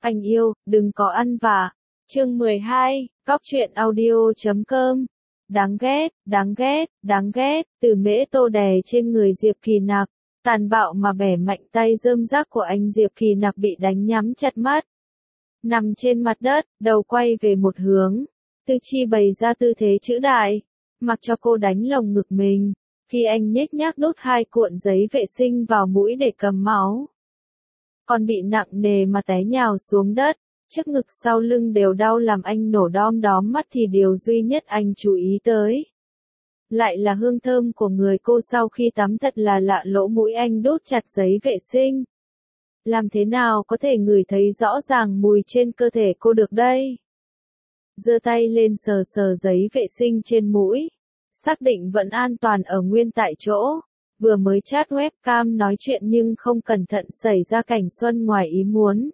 Anh yêu, đừng có ăn vạ. Chương 12, Cóc truyện audio.com. Đáng ghét, đáng ghét, đáng ghét, từ Mễ Tô đè trên người Diệp Kỳ Nặc, tàn bạo mà bẻ mạnh tay rơm rác của anh. Diệp Kỳ Nặc bị đánh nhắm chặt mắt, nằm trên mặt đất, đầu quay về một hướng. Tư Chi bày ra tư thế chữ đại, mặc cho cô đánh lồng ngực mình, khi anh nhếch nhác đút 2 cuộn giấy vệ sinh vào mũi để cầm máu. Còn bị nặng nề mà té nhào xuống đất, trước ngực sau lưng đều đau làm anh nổ đom đóm mắt. Thì điều duy nhất anh chú ý tới lại là hương thơm của người cô sau khi tắm, thật là lạ. Lỗ mũi anh đút chặt giấy vệ sinh, làm thế nào có thể ngửi thấy rõ ràng mùi trên cơ thể cô được đây? Giơ tay lên sờ sờ giấy vệ sinh trên mũi, xác định vẫn an toàn ở nguyên tại chỗ. Vừa mới chat webcam nói chuyện nhưng không cẩn thận xảy ra cảnh xuân ngoài ý muốn,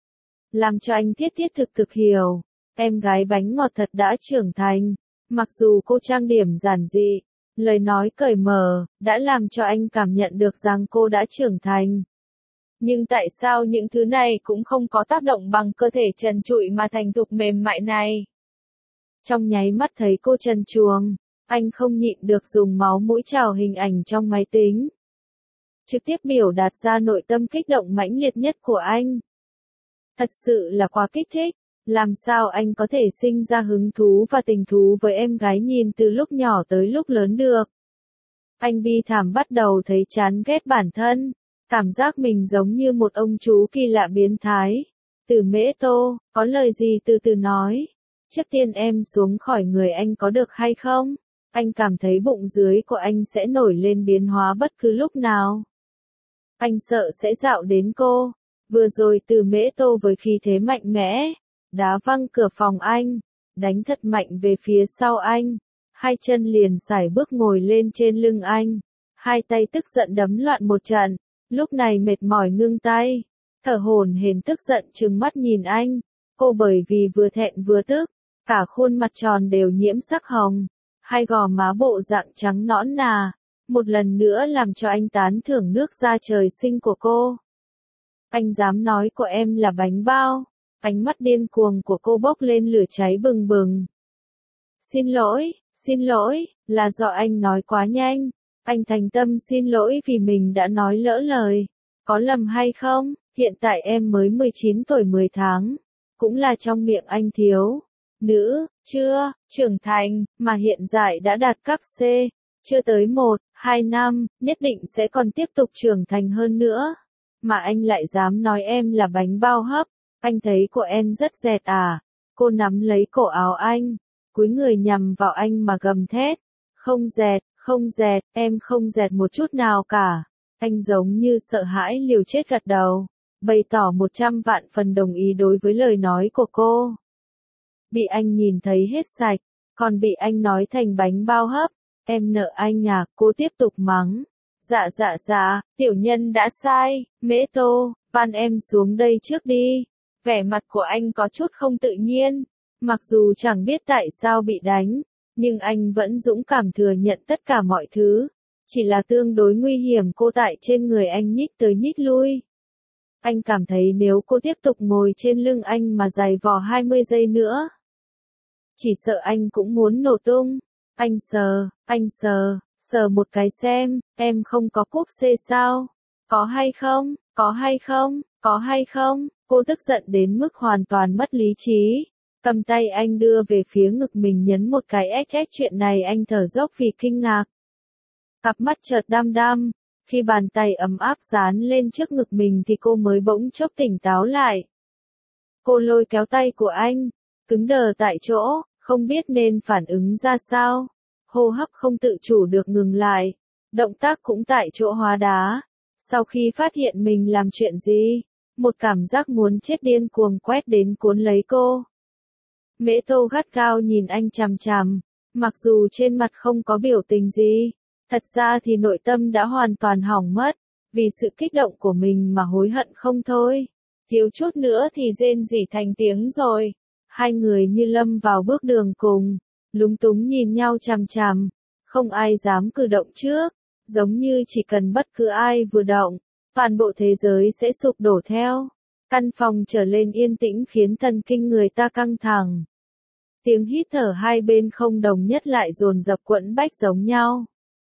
làm cho anh thiết thực hiểu, em gái bánh ngọt thật đã trưởng thành. Mặc dù cô trang điểm giản dị, lời nói cởi mở, đã làm cho anh cảm nhận được rằng cô đã trưởng thành. Nhưng tại sao những thứ này cũng không có tác động bằng cơ thể trần trụi mà thành thục mềm mại này? Trong nháy mắt thấy cô trần truồng, anh không nhịn được dùng máu mũi trào hình ảnh trong máy tính, trực tiếp biểu đạt ra nội tâm kích động mãnh liệt nhất của anh. Thật sự là quá kích thích, làm sao anh có thể sinh ra hứng thú và tình thú với em gái nhìn từ lúc nhỏ tới lúc lớn được? Anh bi thảm bắt đầu thấy chán ghét bản thân, cảm giác mình giống như một ông chú kỳ lạ biến thái. Từ Mễ Tô, có lời gì từ từ nói. Trước tiên em xuống khỏi người anh có được hay không? Anh cảm thấy bụng dưới của anh sẽ nổi lên biến hóa bất cứ lúc nào. Anh sợ sẽ dạo đến cô. Vừa rồi Từ Mễ Tô với khí thế mạnh mẽ, đá văng cửa phòng anh, đánh thật mạnh về phía sau anh. 2 chân liền sải bước ngồi lên trên lưng anh. 2 tay tức giận đấm loạn một trận. Lúc này mệt mỏi ngưng tay, thở hổn hển tức giận trừng mắt nhìn anh. Cô bởi vì vừa thẹn vừa tức, cả khuôn mặt tròn đều nhiễm sắc hồng, 2 gò má bộ dạng trắng nõn nà, một lần nữa làm cho anh tán thưởng nước da trời sinh của cô. Anh dám nói của em là bánh bao? Ánh mắt điên cuồng của cô bốc lên lửa cháy bừng bừng. Xin lỗi, là do anh nói quá nhanh. Anh thành tâm xin lỗi vì mình đã nói lỡ lời. Có lầm hay không? Hiện tại em mới 19 tuổi 10 tháng. Cũng là trong miệng anh thiếu nữ, chưa trưởng thành, mà hiện tại đã đạt cấp C. Chưa tới 1-2 năm, nhất định sẽ còn tiếp tục trưởng thành hơn nữa. Mà anh lại dám nói em là bánh bao hấp. Anh thấy của em rất dẹt à? Cô nắm lấy cổ áo anh, cúi người nhằm vào anh mà gầm thét. Không dẹt, em không dẹt một chút nào cả. Anh giống như sợ hãi liều chết gật đầu, bày tỏ 100 vạn phần đồng ý đối với lời nói của cô. Bị anh nhìn thấy hết sạch, còn bị anh nói thành bánh bao hấp. Em nợ anh à? Cô tiếp tục mắng. Dạ, tiểu nhân đã sai. Mễ Tô, van em xuống đây trước đi. Vẻ mặt của anh có chút không tự nhiên. Mặc dù chẳng biết tại sao bị đánh, nhưng anh vẫn dũng cảm thừa nhận tất cả mọi thứ. Chỉ là tương đối nguy hiểm cô tại trên người anh nhích tới nhích lui. Anh cảm thấy nếu cô tiếp tục ngồi trên lưng anh mà giày vò 20 giây nữa, chỉ sợ anh cũng muốn nổ tung. Anh sờ một cái xem, em không có cúp C sao? Có hay không? Cô tức giận đến mức hoàn toàn mất lý trí. Cầm tay anh đưa về phía ngực mình nhấn một cái XX. Chuyện này anh thở dốc vì kinh ngạc. Cặp mắt chợt đăm, khi bàn tay ấm áp dán lên trước ngực mình thì cô mới bỗng chốc tỉnh táo lại. Cô lôi kéo tay của anh, cứng đờ tại chỗ, không biết nên phản ứng ra sao. Hô hấp không tự chủ được ngừng lại, động tác cũng tại chỗ hóa đá. Sau khi phát hiện mình làm chuyện gì, một cảm giác muốn chết điên cuồng quét đến cuốn lấy cô. Mễ Tô gắt gao nhìn anh chằm chằm, mặc dù trên mặt không có biểu tình gì, thật ra thì nội tâm đã hoàn toàn hỏng mất, vì sự kích động của mình mà hối hận không thôi. Thiếu chút nữa thì rên rỉ thành tiếng rồi. 2 người như lâm vào bước đường cùng, lúng túng nhìn nhau chằm chằm, không ai dám cử động trước, giống như chỉ cần bất cứ ai vừa động, toàn bộ thế giới sẽ sụp đổ theo. Căn phòng trở lên yên tĩnh khiến thần kinh người ta căng thẳng. Tiếng hít thở hai bên không đồng nhất lại dồn dập quẫn bách giống nhau.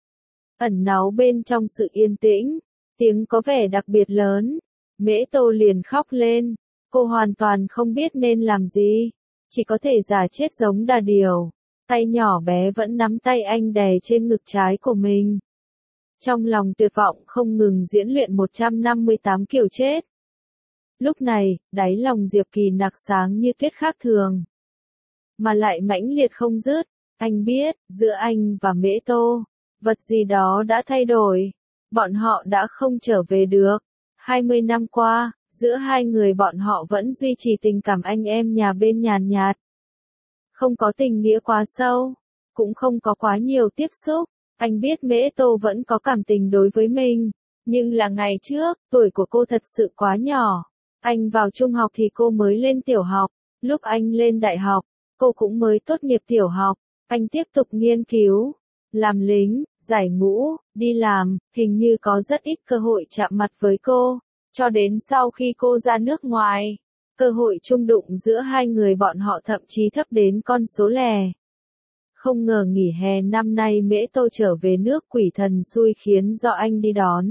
Ẩn náu bên trong sự yên tĩnh, tiếng có vẻ đặc biệt lớn. Mễ Tô liền khóc lên, cô hoàn toàn không biết nên làm gì, chỉ có thể giả chết giống đà điểu. Tay nhỏ bé vẫn nắm tay anh đè trên ngực trái của mình. Trong lòng tuyệt vọng không ngừng diễn luyện 158 kiểu chết. Lúc này, đáy lòng Diệp Kỳ Nặc sáng như tuyết khác thường. Mà lại mãnh liệt không dứt, anh biết, giữa anh và Mễ Tô, vật gì đó đã thay đổi. Bọn họ đã không trở về được. 20 năm qua, giữa hai người bọn họ vẫn duy trì tình cảm anh em nhà bên nhàn nhạt. Không có tình nghĩa quá sâu, cũng không có quá nhiều tiếp xúc. Anh biết Mễ Tô vẫn có cảm tình đối với mình, nhưng là ngày trước, tuổi của cô thật sự quá nhỏ. Anh vào trung học thì cô mới lên tiểu học, lúc anh lên đại học, cô cũng mới tốt nghiệp tiểu học. Anh tiếp tục nghiên cứu, làm lính, giải ngũ, đi làm, hình như có rất ít cơ hội chạm mặt với cô, cho đến sau khi cô ra nước ngoài. Cơ hội chung đụng giữa hai người bọn họ thậm chí thấp đến con số lẻ. Không ngờ nghỉ hè năm nay Mễ Tô trở về nước quỷ thần xui khiến do anh đi đón.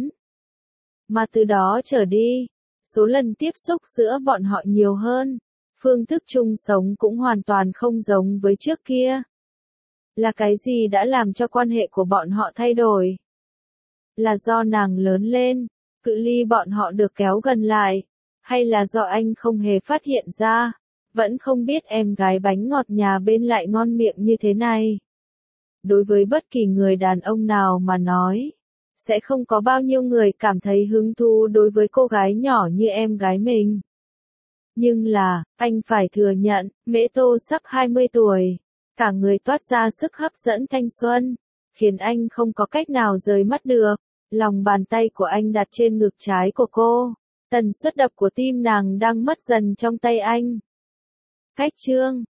Mà từ đó trở đi, số lần tiếp xúc giữa bọn họ nhiều hơn, phương thức chung sống cũng hoàn toàn không giống với trước kia. Là cái gì đã làm cho quan hệ của bọn họ thay đổi? Là do nàng lớn lên, cự ly bọn họ được kéo gần lại, hay là do anh không hề phát hiện ra, vẫn không biết em gái bánh ngọt nhà bên lại ngon miệng như thế này. Đối với bất kỳ người đàn ông nào mà nói, sẽ không có bao nhiêu người cảm thấy hứng thú đối với cô gái nhỏ như em gái mình. Nhưng là, anh phải thừa nhận, Mễ Tô sắp 20 tuổi, cả người toát ra sức hấp dẫn thanh xuân, khiến anh không có cách nào rời mắt được. Lòng bàn tay của anh đặt trên ngực trái của cô, tần suất đập của tim nàng đang mất dần trong tay anh. Cách chương